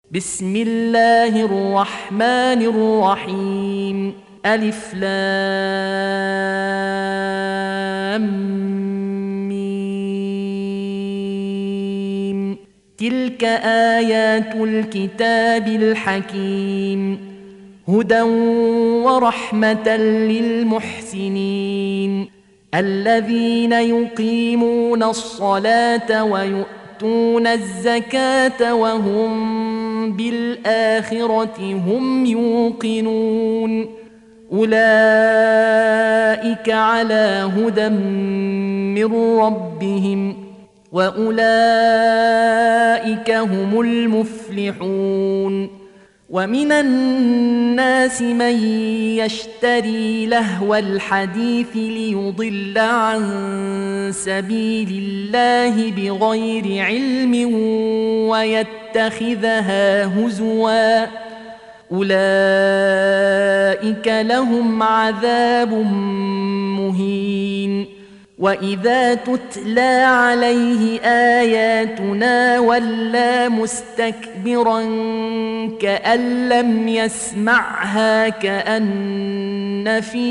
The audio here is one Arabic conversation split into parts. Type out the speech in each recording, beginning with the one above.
بسم الله الرحمن الرحيم. ألف لام ميم. تلك آيات الكتاب الحكيم، هدى ورحمة للمحسنين الذين يقيمون الصلاة ويؤتون الزكاة وهم بالآخرة هم يوقنون. أولئك على هدى من ربهم وأولئك هم المفلحون. ومن الناس من يشتري لهو الحديث ليضل عن سبيل الله بغير علم ويتخذها هزوا، أولئك لهم عذاب مهين. وإذا تتلى عليه آياتنا ولى مستكبرا كأن لم يسمعها كأن في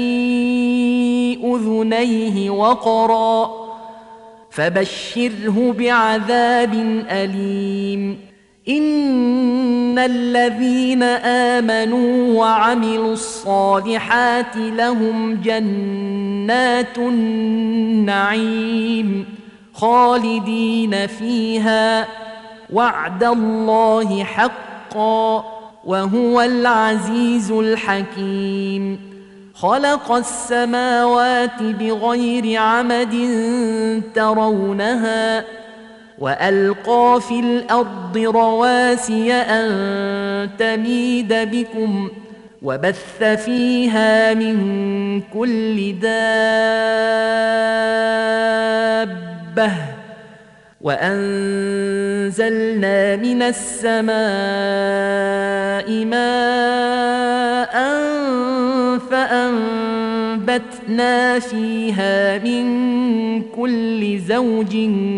أذنيه وقرا، فبشره بعذاب أليم. إن الذين آمنوا وعملوا الصالحات لهم جنات النعيم خالدين فيها، وعد الله حقا وهو العزيز الحكيم. خلق السماوات بغير عمد ترونها وألقى في الأرض رواسي أن تميد بكم وبث فيها من كل دابة وأنزلنا من السماء ماء فأنبتنا فيها من كل زوج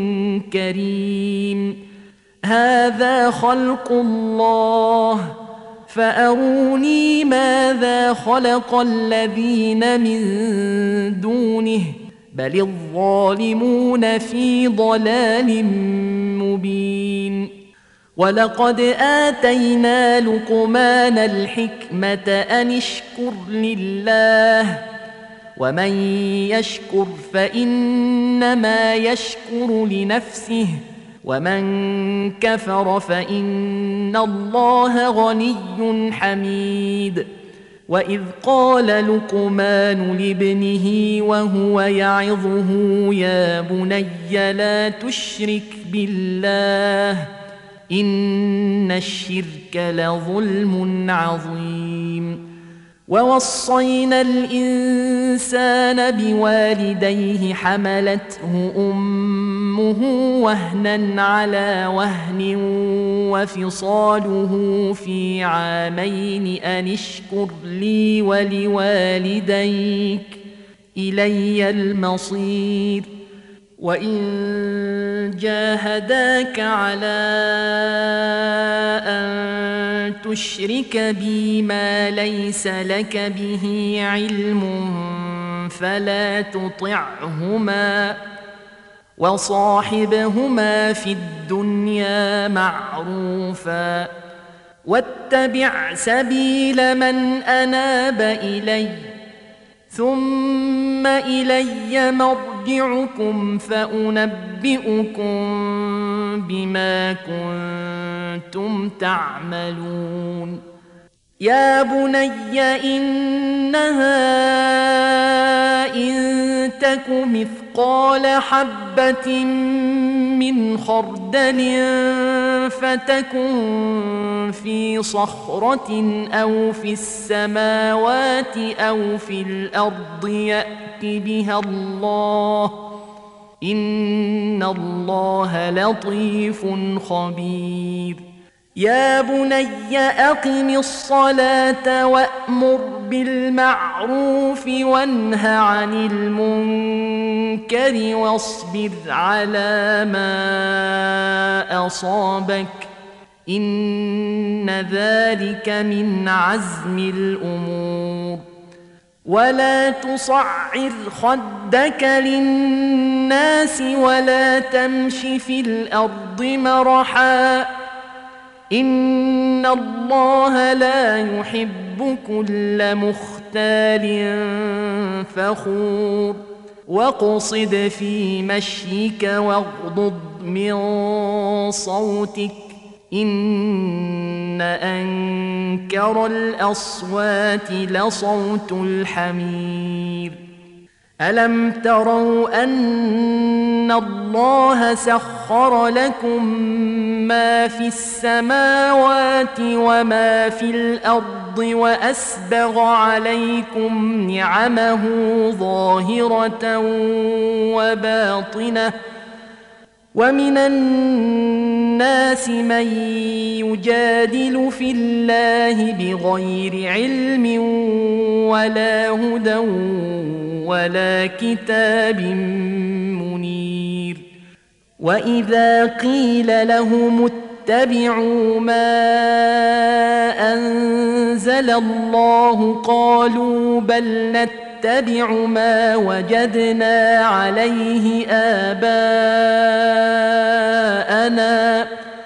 كريم. هذا خلق الله فأروني ماذا خلق الذين من دونه بل الظالمون في ضلال مبين. ولقد آتينا لقمان الحكمة أن اشكر لله، ومن يشكر فإنما يشكر لنفسه، ومن كفر فإن الله غني حميد. وإذ قال لقمان لابنه وهو يعظه يا بني لا تشرك بالله إن الشرك لظلم عظيم. ووصينا الإنسان بوالديه حملته أمه وهنا على وهن وفصاله في عامين أن اشكر لي ولوالديك إلي المصير. وإن جاهداك على أن تشرك بي ما ليس لك به علم فلا تطعهما، وصاحبهما في الدنيا معروفا، واتبع سبيل من أناب إلي، ثم إلي مرجعكم فأنبئكم بما كنتم تعملون. يا بني إنها إن تك مثقال حبة من خردل فتكن في صخرة أو في السماوات أو في الأرض يأت بها الله إن الله لطيف خبير. يا بني أقم الصلاة وأمر بالمعروف وانه عن المنكر واصبر على ما أصابك إن إن ذلك من عزم الأمور. ولا تصعر خدك للناس ولا تمش في الأرض مرحا إن الله لا يحب كل مختال فخور. واقصد في مشيك واغضض من صوتك إن أنكر الأصوات لصوت الحمير. ألم تروا أن الله سخر لكم ما في السماوات وما في الأرض وأسبغ عليكم نعمه ظاهرة وباطنة ومن الناس من يجادل في الله بغير علم ولا هدى ولا كتاب منير. وإذا قيل لهم اتبعوا ما أنزل الله قالوا بل نتبع ما وجدنا عليه آباءنا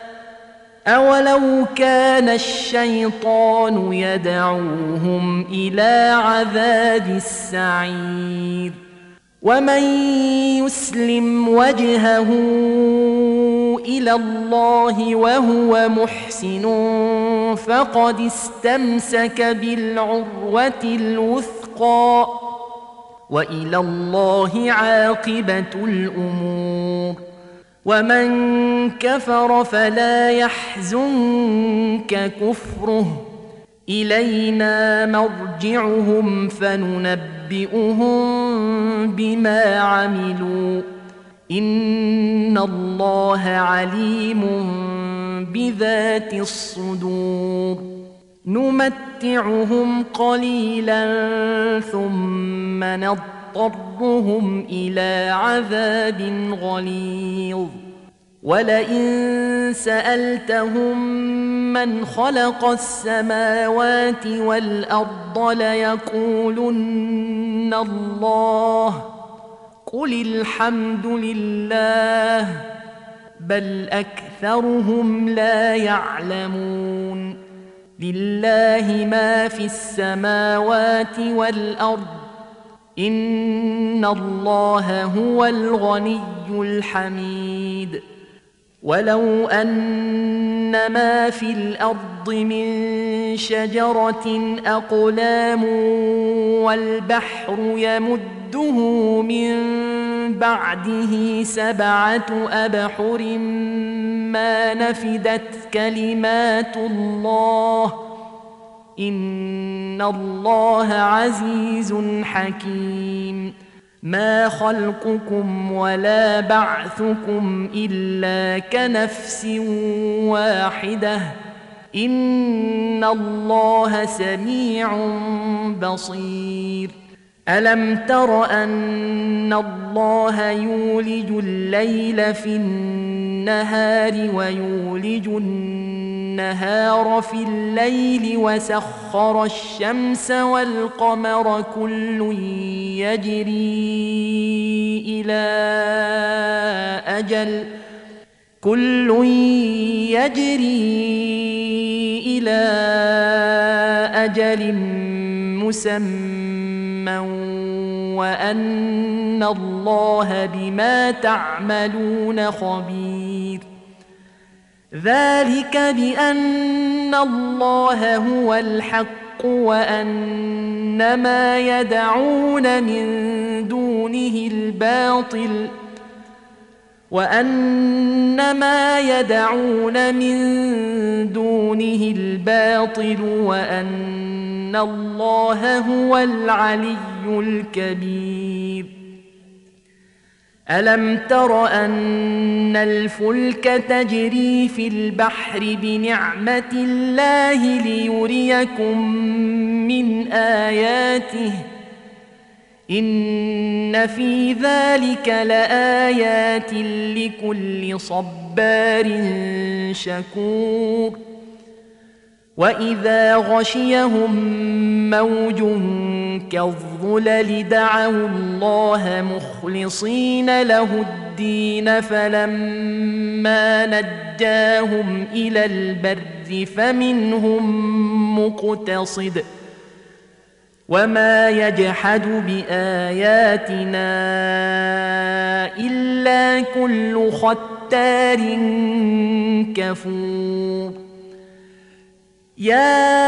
أولو كان الشيطان يدعوهم إلى عذاب السعير. ومن يسلم وجهه إلى الله وهو محسن فقد استمسك بالعروة الوثقى وإلى الله عاقبة الأمور. ومن كفر فلا يحزنك كفره إلينا مرجعهم فننبئهم بما عملوا إن الله عليم بذات الصدور. نمتعهم قليلا ثم نضطرهم إلى عذاب غليظ. ولئن سألتهم من خلق السماوات والأرض ليقولن الله قل الحمد لله بل أكثرهم لا يعلمون. لله ما في السماوات والأرض إن الله هو الغني الحميد. ولو أن ما في الأرض من شجرة أقلام والبحر يمده من بعده 7 أبحر ما نفدت كلمات الله إن الله عزيز حكيم. ما خلقكم ولا بعثكم إلا كنفس واحدة إن الله سميع بصير. ألم تر أن الله يولج الليل في النهار ويولج النهار في الليل وسخر الشمس والقمر كل يجري إلى أجل مسمى وأن الله بما تعملون خبير. ذلك بأن الله هو الحق وأن ما يدعون من دونه الباطل وأن الله هو العلي الكبير. ألم تر أن الفلك تجري في البحر بنعمة الله ليريكم من آياته إن في ذلك لآيات لكل صبار شكور. وإذا غشيهم موج كالظلل دعوا الله مخلصين له الدين فلما نجاهم إلى البر فمنهم مقتصد وما يجحد بآياتنا إلا كل ختار كفور يا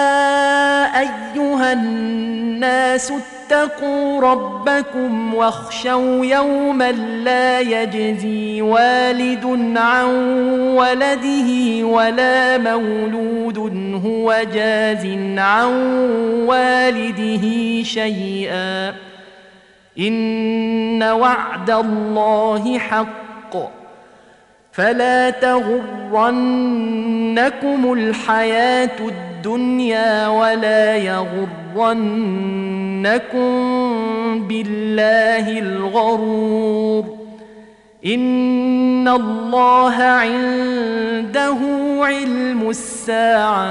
أيها الناس اتقوا ربكم واخشوا يوما لا يجزي والد عن ولده ولا مولود هو جاز عن والده شيئا إن وعد الله حق فلا تغرنكم الحياة الدنيا ولا يغرنكم بالله الغرور إن الله عنده علم الساعة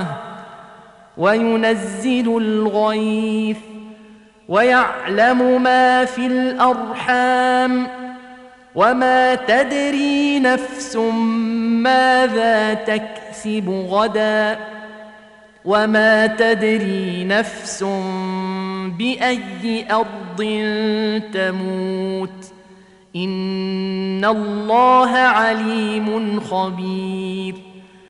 وينزل الغيث ويعلم ما في الأرحام وما تدري نفس ماذا تكسب غدا وما تدري نفس بأي أرض تموت إن الله عليم خبير